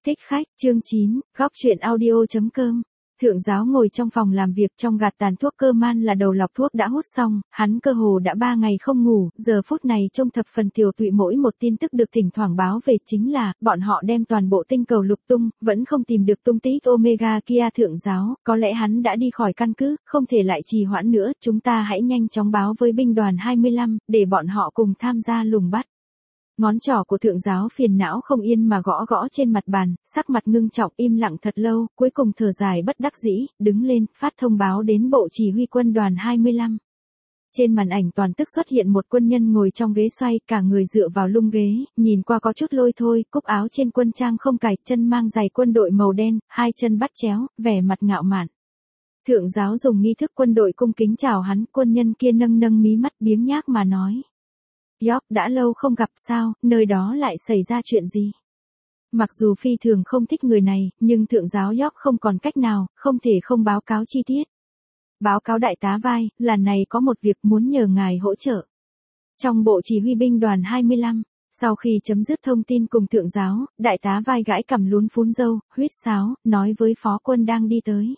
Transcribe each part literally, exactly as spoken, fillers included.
Thích khách, chương chín, góc truyện audio.com. Thượng giáo ngồi trong phòng làm việc trong gạt tàn thuốc cơ man là đầu lọc thuốc đã hút xong, hắn cơ hồ đã ba ngày không ngủ, giờ phút này trông thập phần tiều tụy mỗi một tin tức được thỉnh thoảng báo về chính là, bọn họ đem toàn bộ tinh cầu lục tung, vẫn không tìm được tung tích Omega kia thượng giáo, có lẽ hắn đã đi khỏi căn cứ, không thể lại trì hoãn nữa, chúng ta hãy nhanh chóng báo với binh đoàn hai mươi lăm, để bọn họ cùng tham gia lùng bắt. Ngón trỏ của thượng giáo phiền não không yên mà gõ gõ trên mặt bàn, sắc mặt ngưng trọng im lặng thật lâu, cuối cùng thở dài bất đắc dĩ, đứng lên, phát thông báo đến bộ chỉ huy quân đoàn hai mươi lăm. Trên màn ảnh toàn tức xuất hiện một quân nhân ngồi trong ghế xoay, cả người dựa vào lưng ghế, nhìn qua có chút lôi thôi, cúc áo trên quân trang không cài, chân mang giày quân đội màu đen, hai chân bắt chéo, vẻ mặt ngạo mạn. Thượng giáo dùng nghi thức quân đội cung kính chào hắn, quân nhân kia nâng nâng mí mắt biếng nhác mà nói. York đã lâu không gặp sao, nơi đó lại xảy ra chuyện gì? Mặc dù phi thường không thích người này, nhưng thượng giáo York không còn cách nào, không thể không báo cáo chi tiết. Báo cáo đại tá Vai, lần này có một việc muốn nhờ ngài hỗ trợ. Trong bộ chỉ huy binh đoàn hai mươi lăm, sau khi chấm dứt thông tin cùng thượng giáo, đại tá Vai gãi cằm lún phún râu, huýt sáo, nói với phó quân đang đi tới.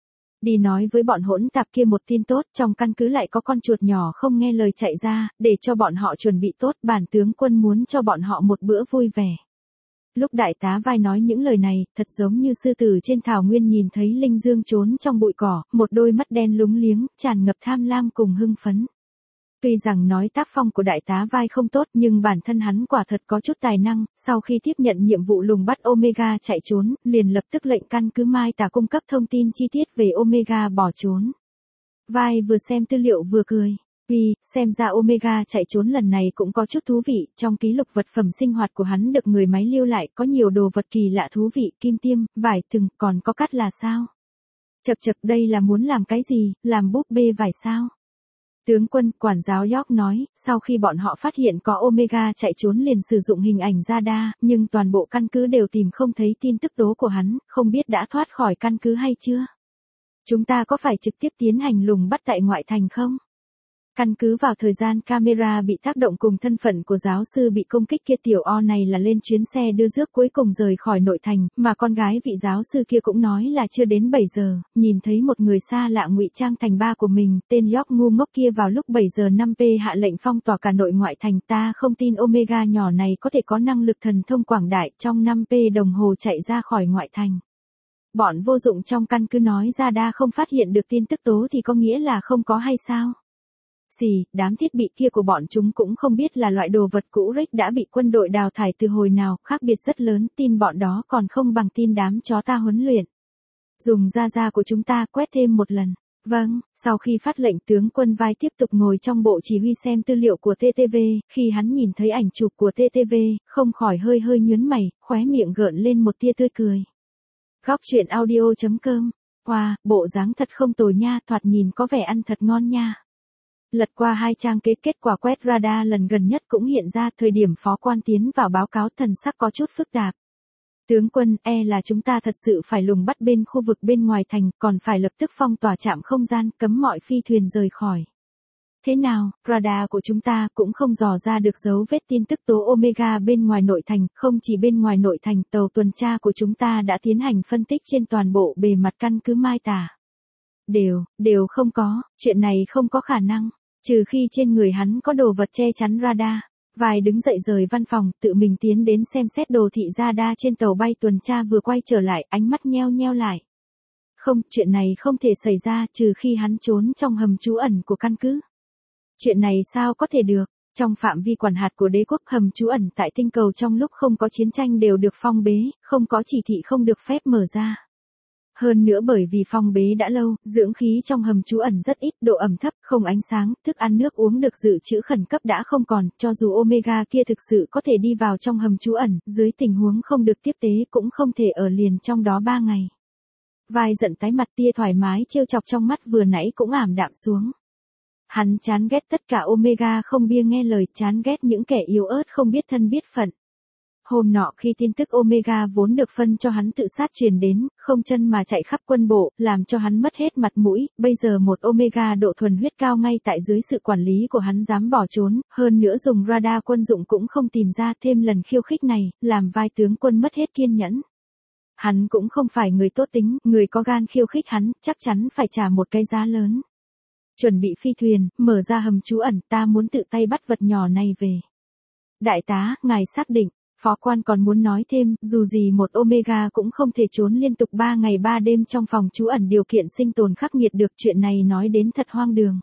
Đi nói với bọn hỗn tạp kia một tin tốt, trong căn cứ lại có con chuột nhỏ không nghe lời chạy ra, để cho bọn họ chuẩn bị tốt, bản tướng quân muốn cho bọn họ một bữa vui vẻ. Lúc đại tá Vai nói những lời này, thật giống như sư tử trên thảo nguyên nhìn thấy linh dương trốn trong bụi cỏ, một đôi mắt đen lúng liếng, tràn ngập tham lam cùng hưng phấn. Tuy rằng nói tác phong của đại tá Vai không tốt nhưng bản thân hắn quả thật có chút tài năng, sau khi tiếp nhận nhiệm vụ lùng bắt Omega chạy trốn, liền lập tức lệnh căn cứ Mai Tà cung cấp thông tin chi tiết về Omega bỏ trốn. Vai vừa xem tư liệu vừa cười. Vì, xem ra Omega chạy trốn lần này cũng có chút thú vị, trong ký lục vật phẩm sinh hoạt của hắn được người máy lưu lại, có nhiều đồ vật kỳ lạ thú vị, kim tiêm, vải thừng, còn có cắt là sao? Chậc chậc đây là muốn làm cái gì, làm búp bê vải sao? Tướng quân, quản giáo York nói, sau khi bọn họ phát hiện có Omega chạy trốn liền sử dụng hình ảnh radar, nhưng toàn bộ căn cứ đều tìm không thấy tin tức tố của hắn, không biết đã thoát khỏi căn cứ hay chưa? Chúng ta có phải trực tiếp tiến hành lùng bắt tại ngoại thành không? Căn cứ vào thời gian camera bị tác động cùng thân phận của giáo sư bị công kích kia tiểu O này là lên chuyến xe đưa rước cuối cùng rời khỏi nội thành, mà con gái vị giáo sư kia cũng nói là chưa đến bảy giờ, nhìn thấy một người xa lạ ngụy trang thành ba của mình, tên York ngu ngốc kia vào lúc bảy giờ năm p hạ lệnh phong tỏa cả nội ngoại thành, ta không tin Omega nhỏ này có thể có năng lực thần thông quảng đại trong năm p đồng hồ chạy ra khỏi ngoại thành. Bọn vô dụng trong căn cứ nói ra đa không phát hiện được tin tức tố thì có nghĩa là không có hay sao? Gì, đám thiết bị kia của bọn chúng cũng không biết là loại đồ vật cũ rích đã bị quân đội đào thải từ hồi nào, khác biệt rất lớn, tin bọn đó còn không bằng tin đám chó ta huấn luyện. Dùng da da của chúng ta quét thêm một lần. Vâng, sau khi phát lệnh tướng quân Vai tiếp tục ngồi trong bộ chỉ huy xem tư liệu của tê tê vê, khi hắn nhìn thấy ảnh chụp của tê tê vê, không khỏi hơi hơi nhướng mày, khóe miệng gợn lên một tia tươi cười. Góc truyện audio.com, wow, bộ dáng thật không tồi nha, thoạt nhìn có vẻ ăn thật ngon nha. Lật qua hai trang kế kết quả quét radar lần gần nhất cũng hiện ra thời điểm phó quan tiến vào báo cáo thần sắc có chút phức tạp. Tướng quân, e là chúng ta thật sự phải lùng bắt bên khu vực bên ngoài thành, còn phải lập tức phong tỏa trạm không gian, cấm mọi phi thuyền rời khỏi. Thế nào, radar của chúng ta cũng không dò ra được dấu vết tin tức tố Omega bên ngoài nội thành, không chỉ bên ngoài nội thành, tàu tuần tra của chúng ta đã tiến hành phân tích trên toàn bộ bề mặt căn cứ Mai Tà. Đều, đều không có, chuyện này không có khả năng. Trừ khi trên người hắn có đồ vật che chắn radar. Vai đứng dậy rời văn phòng, tự mình tiến đến xem xét đồ thị radar trên tàu bay tuần tra vừa quay trở lại, ánh mắt nheo nheo lại. Không, chuyện này không thể xảy ra trừ khi hắn trốn trong hầm trú ẩn của căn cứ. Chuyện này sao có thể được? Trong phạm vi quản hạt của đế quốc, hầm trú ẩn tại tinh cầu trong lúc không có chiến tranh đều được phong bế, không có chỉ thị không được phép mở ra. Hơn nữa bởi vì phong bế đã lâu, dưỡng khí trong hầm trú ẩn rất ít, độ ẩm thấp, không ánh sáng, thức ăn nước uống được dự trữ khẩn cấp đã không còn, cho dù Omega kia thực sự có thể đi vào trong hầm trú ẩn, dưới tình huống không được tiếp tế cũng không thể ở liền trong đó ba ngày. Vai giận tái mặt, tia thoải mái trêu chọc trong mắt vừa nãy cũng ảm đạm xuống. Hắn chán ghét tất cả Omega không bia nghe lời, chán ghét những kẻ yếu ớt không biết thân biết phận. Hôm nọ khi tin tức Omega vốn được phân cho hắn tự sát truyền đến, không chân mà chạy khắp quân bộ, làm cho hắn mất hết mặt mũi, bây giờ một Omega độ thuần huyết cao ngay tại dưới sự quản lý của hắn dám bỏ trốn, hơn nữa dùng radar quân dụng cũng không tìm ra, thêm lần khiêu khích này, làm Vai tướng quân mất hết kiên nhẫn. hắn cũng không phải người tốt tính, người có gan khiêu khích hắn, chắc chắn phải trả một cái giá lớn. Chuẩn bị phi thuyền, mở ra hầm trú ẩn, ta muốn tự tay bắt vật nhỏ này về. Đại tá, ngài xác định. Phó quan còn muốn nói thêm, dù gì một Omega cũng không thể trốn liên tục ba ngày ba đêm trong phòng trú ẩn điều kiện sinh tồn khắc nghiệt được, chuyện này nói đến thật hoang đường.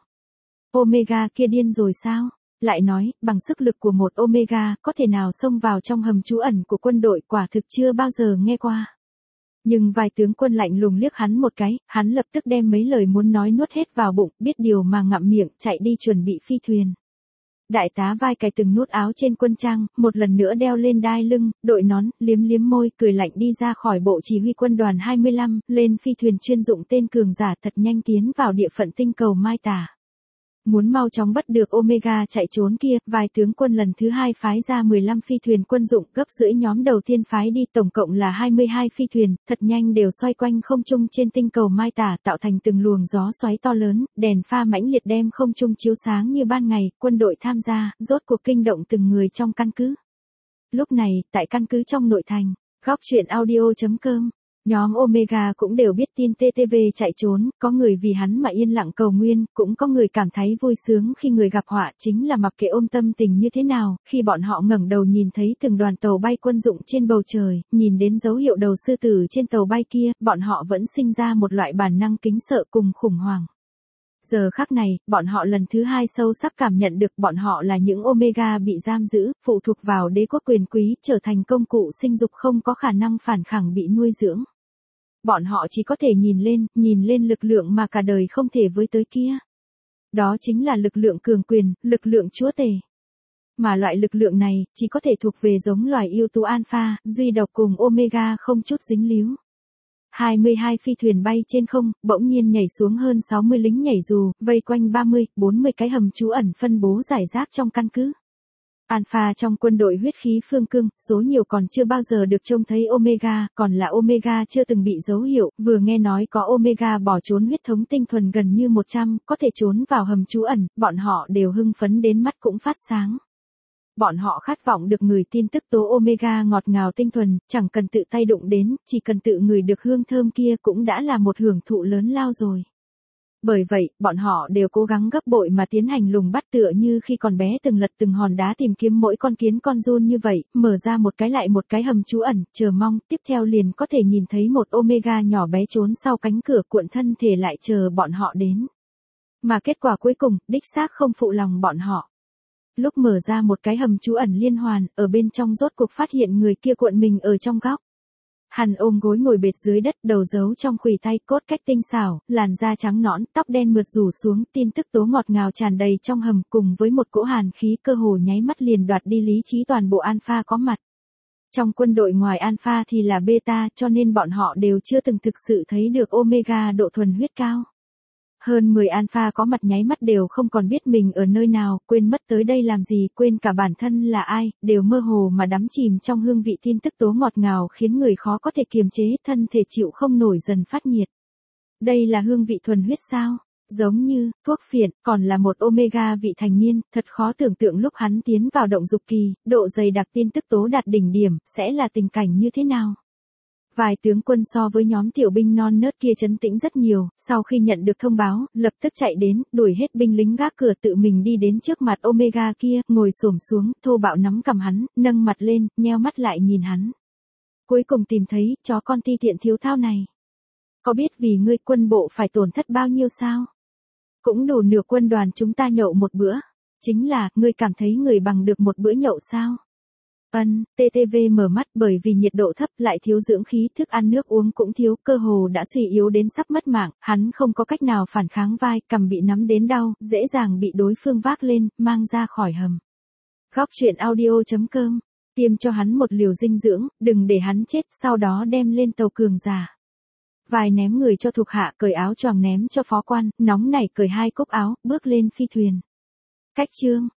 Omega kia điên rồi sao? Lại nói, bằng sức lực của một Omega, có thể nào xông vào trong hầm trú ẩn của quân đội, quả thực chưa bao giờ nghe qua. Nhưng vài tướng quân lạnh lùng liếc hắn một cái, hắn lập tức đem mấy lời muốn nói nuốt hết vào bụng, biết điều mà ngậm miệng, chạy đi chuẩn bị phi thuyền. Đại tá vai cài từng nút áo trên quân trang, một lần nữa đeo lên đai lưng, đội nón, liếm liếm môi, cười lạnh đi ra khỏi bộ chỉ huy quân đoàn hai mươi lăm, lên phi thuyền chuyên dụng tên cường giả thật nhanh tiến vào địa phận tinh cầu Mai Tả. Muốn mau chóng bắt được Omega chạy trốn kia, vài tướng quân lần thứ hai phái ra mười lăm phi thuyền quân dụng, gấp rưỡi nhóm đầu tiên phái đi, tổng cộng là hai mươi hai phi thuyền, thật nhanh đều xoay quanh không trung trên tinh cầu Mai Tả, tạo thành từng luồng gió xoáy to lớn, đèn pha mãnh liệt đem không trung chiếu sáng như ban ngày, quân đội tham gia, rốt cuộc kinh động từng người trong căn cứ. Lúc này, tại căn cứ trong nội thành, góc truyện audio chấm com. Nhóm Omega cũng đều biết tin tê tê vê chạy trốn, có người vì hắn mà yên lặng cầu nguyên, cũng có người cảm thấy vui sướng khi người gặp họa, chính là mặc kệ ôm tâm tình như thế nào, khi bọn họ ngẩng đầu nhìn thấy từng đoàn tàu bay quân dụng trên bầu trời, nhìn đến dấu hiệu đầu sư tử trên tàu bay kia, bọn họ vẫn sinh ra một loại bản năng kính sợ cùng khủng hoảng. Giờ khắc này, bọn họ lần thứ hai sâu sắc cảm nhận được bọn họ là những Omega bị giam giữ, phụ thuộc vào đế quốc quyền quý, trở thành công cụ sinh dục không có khả năng phản kháng bị nuôi dưỡng. Bọn họ chỉ có thể nhìn lên, nhìn lên lực lượng mà cả đời không thể với tới kia. Đó chính là lực lượng cường quyền, lực lượng chúa tể. Mà loại lực lượng này, chỉ có thể thuộc về giống loài ưu tú Alpha, duy độc cùng Omega không chút dính líu. hai mươi hai phi thuyền bay trên không, bỗng nhiên nhảy xuống hơn sáu mươi lính nhảy dù, vây quanh ba mươi, bốn mươi cái hầm trú ẩn phân bố rải rác trong căn cứ. Alpha trong quân đội huyết khí phương cương, số nhiều còn chưa bao giờ được trông thấy Omega, còn là Omega chưa từng bị dấu hiệu, vừa nghe nói có Omega bỏ trốn huyết thống tinh thuần gần như một trăm, có thể trốn vào hầm trú ẩn, bọn họ đều hưng phấn đến mắt cũng phát sáng. Bọn họ khát vọng được người tin tức tố Omega ngọt ngào tinh thuần, chẳng cần tự tay đụng đến, chỉ cần tự người được hương thơm kia cũng đã là một hưởng thụ lớn lao rồi. Bởi vậy, bọn họ đều cố gắng gấp bội mà tiến hành lùng bắt tựa như khi còn bé từng lật từng hòn đá tìm kiếm mỗi con kiến con giun như vậy, mở ra một cái lại một cái hầm trú ẩn, chờ mong, tiếp theo liền có thể nhìn thấy một Omega nhỏ bé trốn sau cánh cửa cuộn thân thể lại chờ bọn họ đến. Mà kết quả cuối cùng, đích xác không phụ lòng bọn họ. Lúc mở ra một cái hầm trú ẩn liên hoàn, ở bên trong rốt cuộc phát hiện người kia cuộn mình ở trong góc. Hắn ôm gối ngồi bệt dưới đất, đầu giấu trong khuỷu tay, cốt cách tinh xảo, làn da trắng nõn, tóc đen mượt rủ xuống, tin tức tố ngọt ngào tràn đầy trong hầm, cùng với một cỗ hàn khí cơ hồ nháy mắt liền đoạt đi lý trí toàn bộ Alpha có mặt. Trong quân đội ngoài Alpha thì là Beta, cho nên bọn họ đều chưa từng thực sự thấy được Omega độ thuần huyết cao. Hơn mười Alpha có mặt nháy mắt đều không còn biết mình ở nơi nào, quên mất tới đây làm gì, quên cả bản thân là ai, đều mơ hồ mà đắm chìm trong hương vị tin tức tố ngọt ngào khiến người khó có thể kiềm chế, thân thể chịu không nổi dần phát nhiệt. Đây là hương vị thuần huyết sao? Giống như, thuốc phiện, còn là một Omega vị thành niên, thật khó tưởng tượng lúc hắn tiến vào động dục kỳ, độ dày đặc tin tức tố đạt đỉnh điểm, sẽ là tình cảnh như thế nào? Vài tướng quân so với nhóm tiểu binh non nớt kia trấn tĩnh rất nhiều, sau khi nhận được thông báo, lập tức chạy đến, đuổi hết binh lính gác cửa tự mình đi đến trước mặt Omega kia, ngồi xổm xuống, thô bạo nắm cầm hắn, nâng mặt lên, nheo mắt lại nhìn hắn. Cuối cùng tìm thấy, chó con ti tiện thiếu thao này. Có biết vì ngươi quân bộ phải tổn thất bao nhiêu sao? Cũng đủ nửa quân đoàn chúng ta nhậu một bữa. Chính là, ngươi cảm thấy người bằng được một bữa nhậu sao? Ân, tê tê vê mở mắt bởi vì nhiệt độ thấp lại thiếu dưỡng khí, thức ăn nước uống cũng thiếu, cơ hồ đã suy yếu đến sắp mất mạng, hắn không có cách nào phản kháng, vai, cằm bị nắm đến đau, dễ dàng bị đối phương vác lên, mang ra khỏi hầm. Góc truyện audio chấm com, tiêm cho hắn một liều dinh dưỡng, đừng để hắn chết, sau đó đem lên tàu cường giả. Vài ném người cho thuộc hạ, cởi áo choàng ném cho phó quan, nóng nảy cởi hai cúc áo, bước lên phi thuyền. Cách chương